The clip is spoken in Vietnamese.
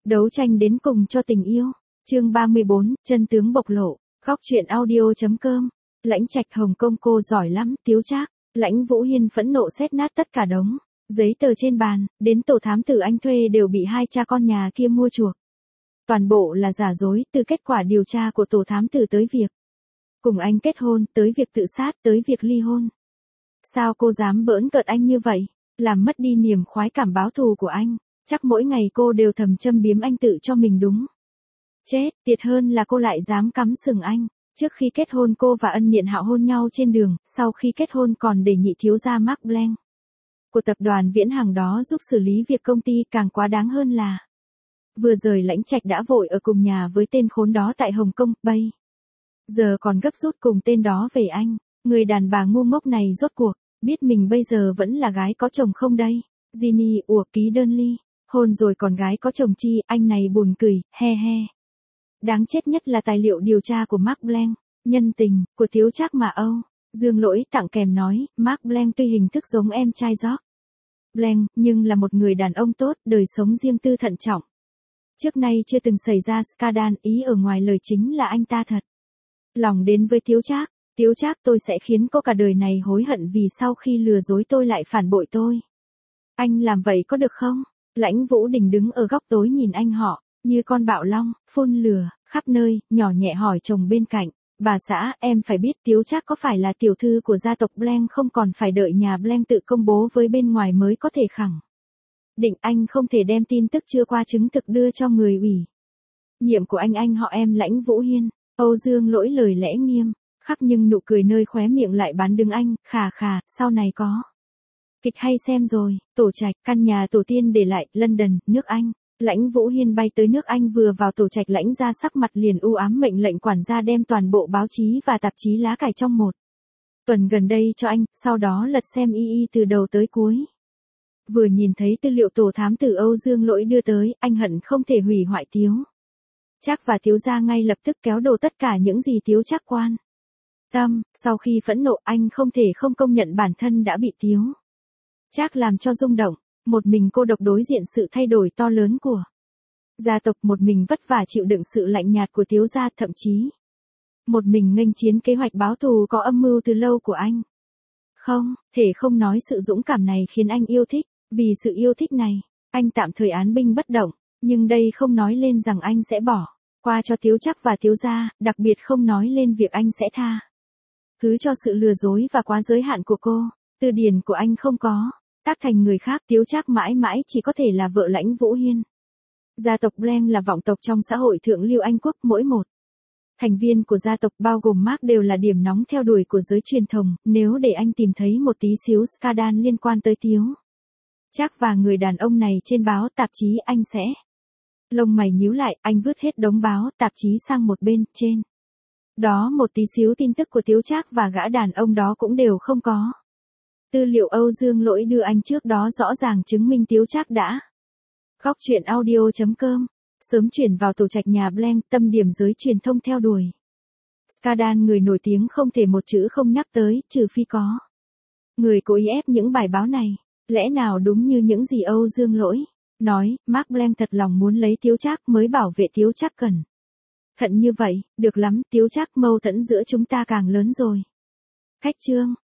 Đấu tranh đến cùng cho tình yêu. Chương 34, chân tướng bộc lộ. Góc truyện audio.com. Lãnh Trạch Hồng Kông cô giỏi lắm, Tiếu Trác. Lãnh Vũ Hiên phẫn nộ xét nát tất cả đống giấy tờ trên bàn, đến tổ thám tử anh thuê đều bị hai cha con nhà kia mua chuộc. Toàn bộ là giả dối, từ kết quả điều tra của tổ thám tử tới việc cùng anh kết hôn, tới việc tự sát, tới việc ly hôn. Sao cô dám bỡn cợt anh như vậy, làm mất đi niềm khoái cảm báo thù của anh? Chắc mỗi ngày cô đều thầm châm biếm anh tự cho mình đúng. Chết, tiệt hơn là cô lại dám cắm sừng anh. Trước khi kết hôn cô và Ân Niệm Hạo hôn nhau trên đường, sau khi kết hôn còn để nhị thiếu gia Mark Blanc của tập đoàn Viễn Hàng đó giúp xử lý việc công ty. Càng quá đáng hơn là vừa rời Lãnh Trạch đã vội ở cùng nhà với tên khốn đó tại Hồng Kông, bây giờ còn gấp rút cùng tên đó về anh. Người đàn bà ngu ngốc này rốt cuộc biết mình bây giờ vẫn là gái có chồng không đây? Ginny ký đơn ly hôn rồi còn gái có chồng chi? Anh này buồn cười, he he. Đáng chết nhất là tài liệu điều tra của Mark Blanc, nhân tình của Tiếu Trác mà Âu Dương Lỗi tặng kèm nói, Mark Blanc tuy hình thức giống em trai George Blanc, nhưng là một người đàn ông tốt, đời sống riêng tư thận trọng. Trước nay chưa từng xảy ra scandal, ý ở ngoài lời chính là anh ta thật lòng đến với Tiếu Trác. Tiếu Trác, tôi sẽ khiến cô cả đời này hối hận vì sau khi lừa dối tôi lại phản bội tôi. Anh làm vậy có được không? Lãnh Vũ Đình đứng ở góc tối nhìn anh họ như con bạo long, phun lửa khắp nơi, nhỏ nhẹ hỏi chồng bên cạnh, bà xã, em phải biết Tiếu Trác có phải là tiểu thư của gia tộc Blanc không, còn phải đợi nhà Blanc tự công bố với bên ngoài mới có thể khẳng định. Anh không thể đem tin tức chưa qua chứng thực đưa cho người ủy nhiệm của anh họ em Lãnh Vũ Hiên. Âu Dương Lỗi lời lẽ nghiêm khắc nhưng nụ cười nơi khóe miệng lại bán đứng anh, khà khà, sau này có kịch hay xem rồi. Tổ Trạch, căn nhà tổ tiên để lại, London, nước Anh. Lãnh Vũ Hiên bay tới nước Anh, vừa vào tổ Trạch Lãnh ra sắc mặt liền u ám, mệnh lệnh quản gia đem toàn bộ báo chí và tạp chí lá cải trong một tuần gần đây cho anh, sau đó lật xem y từ đầu tới cuối. Vừa nhìn thấy tư liệu tổ thám tử Âu Dương Lỗi đưa tới, anh hận không thể hủy hoại Tiếu Trác và Tiếu gia, ngay lập tức kéo đồ tất cả những gì Tiếu Trác quan tâm. Sau khi phẫn nộ, anh không thể không công nhận bản thân đã bị Tiếu Trác làm cho rung động. Một mình cô độc đối diện sự thay đổi to lớn của gia tộc, một mình vất vả chịu đựng sự lạnh nhạt của Tiếu gia, thậm chí một mình nghênh chiến kế hoạch báo thù có âm mưu từ lâu của anh. Không thể không nói sự dũng cảm này khiến anh yêu thích. Vì sự yêu thích này, anh tạm thời án binh bất động, nhưng đây không nói lên rằng anh sẽ bỏ qua cho Tiếu Trác và Tiếu gia, đặc biệt không nói lên việc anh sẽ tha thứ cho sự lừa dối và quá giới hạn của cô. Từ điển của anh không có tác thành người khác. Tiếu Trác mãi mãi chỉ có thể là vợ Lãnh Vũ Hiên. Gia tộc Blanc là vọng tộc trong xã hội thượng lưu Anh quốc, mỗi một thành viên của gia tộc bao gồm Mark đều là điểm nóng theo đuổi của giới truyền thông. Nếu để anh tìm thấy một tí xíu scandal liên quan tới Tiếu Trác và người đàn ông này trên báo tạp chí, anh sẽ lông mày nhíu lại. Anh vứt hết đống báo tạp chí sang một bên, trên đó một tí xíu tin tức của Tiếu Trác và gã đàn ông đó cũng đều không có. Tư liệu Âu Dương Lỗi đưa anh trước đó rõ ràng chứng minh Tiếu Trác đã góc truyện audio.com sớm chuyển vào tổ Trạch nhà Blanc, tâm điểm giới truyền thông theo đuổi scandal. Người nổi tiếng không thể một chữ không nhắc tới, trừ phi có người cố ý ép những bài báo này. Lẽ nào đúng như những gì Âu Dương Lỗi nói, Mark Blanc thật lòng muốn lấy Tiếu Trác mới bảo vệ Tiếu Trác cẩn thận như vậy? Được lắm, Tiếu Trác, mâu thuẫn giữa chúng ta càng lớn rồi. Khách trương.